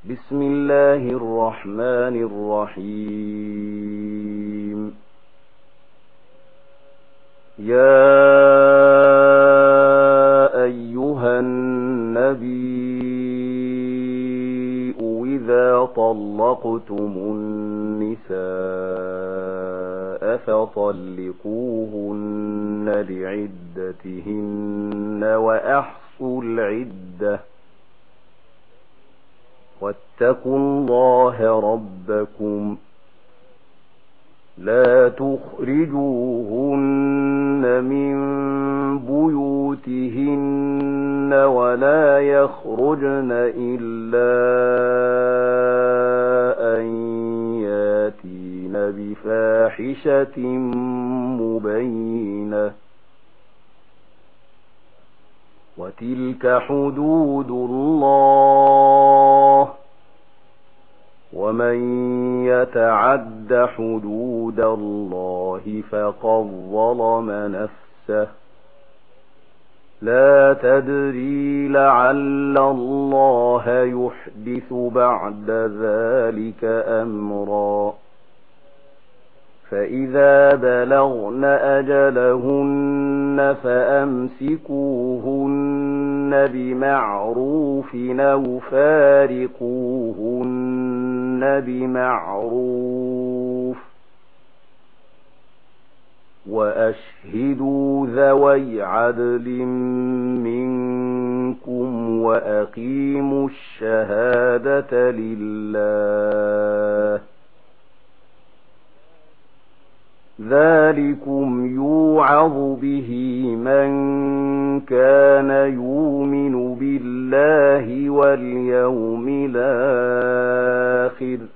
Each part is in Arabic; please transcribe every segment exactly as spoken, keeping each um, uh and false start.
بسم الله الرحمن الرحيم. يا أيها النبي إذا طلقتم النساء فطلقوهن لعدتهن وأحصوا العدة واتقوا الله ربكم لا تخرجوهن من بيوتهن ولا يخرجن إلا أن ياتين بفاحشة مبينة وتلك حدود الله ومن يتعد حدود الله فقد ظلم نفسه لا تدري لعل الله يحدث بعد ذلك أمرا فإذا بلغن أجلهن فأمسكوهن بمعروف أو فارقوهن بمعروف وأشهدوا ذوي عدل منكم وأقيموا الشهادة لله ذلكم يوعظ به من كان يؤمن بالله واليوم الآخر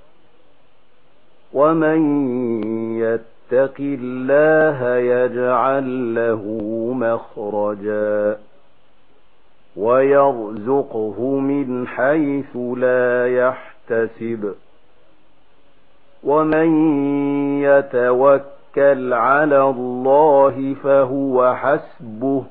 ومن يتق الله يجعل له مخرجا ويرزقه من حيث لا يحتسب ومن يتوكل على الله فهو حسبه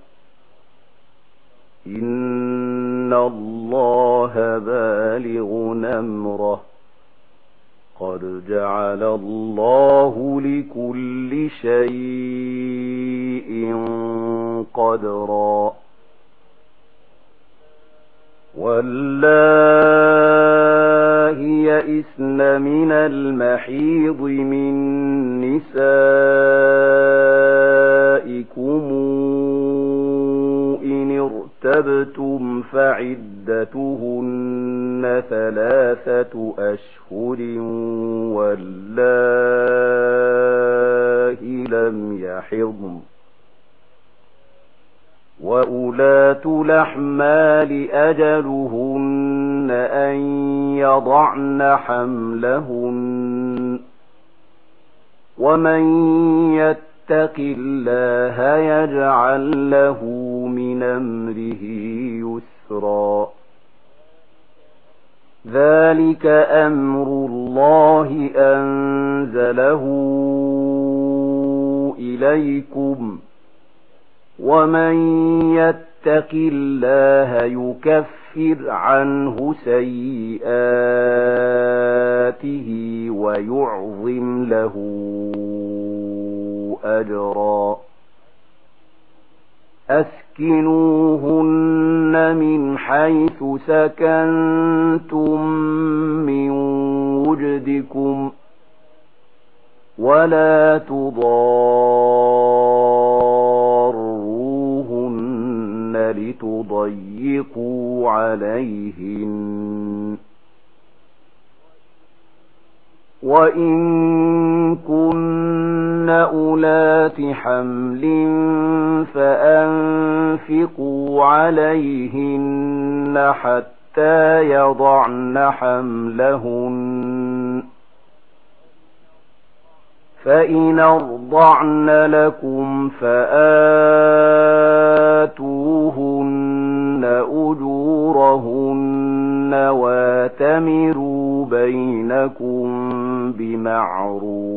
إن الله بالغ أمره قد جعل الله لكل شيء قدرا واللائي يئسن من المحيض من نسائكم إن ارتبتم فعدتهن ثلاثة أشهر واللائي لم يحضن وأولاة الأحمال أجلهن أن يضعن حملهن ومن يتق الله يجعل له من أمره يسرا ذلك أمر الله أنزله إليكم ومن يتق الله يكفر عنه سيئاته ويعظم له أجرا أسكنوهن من حيث سكنتم من وجدكم ولا تضاروهن لتضيقوا عليهن وإن كن أولات حمل فأنفقوا عليهن حتى يضعن حملهن فإن أرضعن لكم فآتوهن أجورهن واتمروا بينكم بمعروف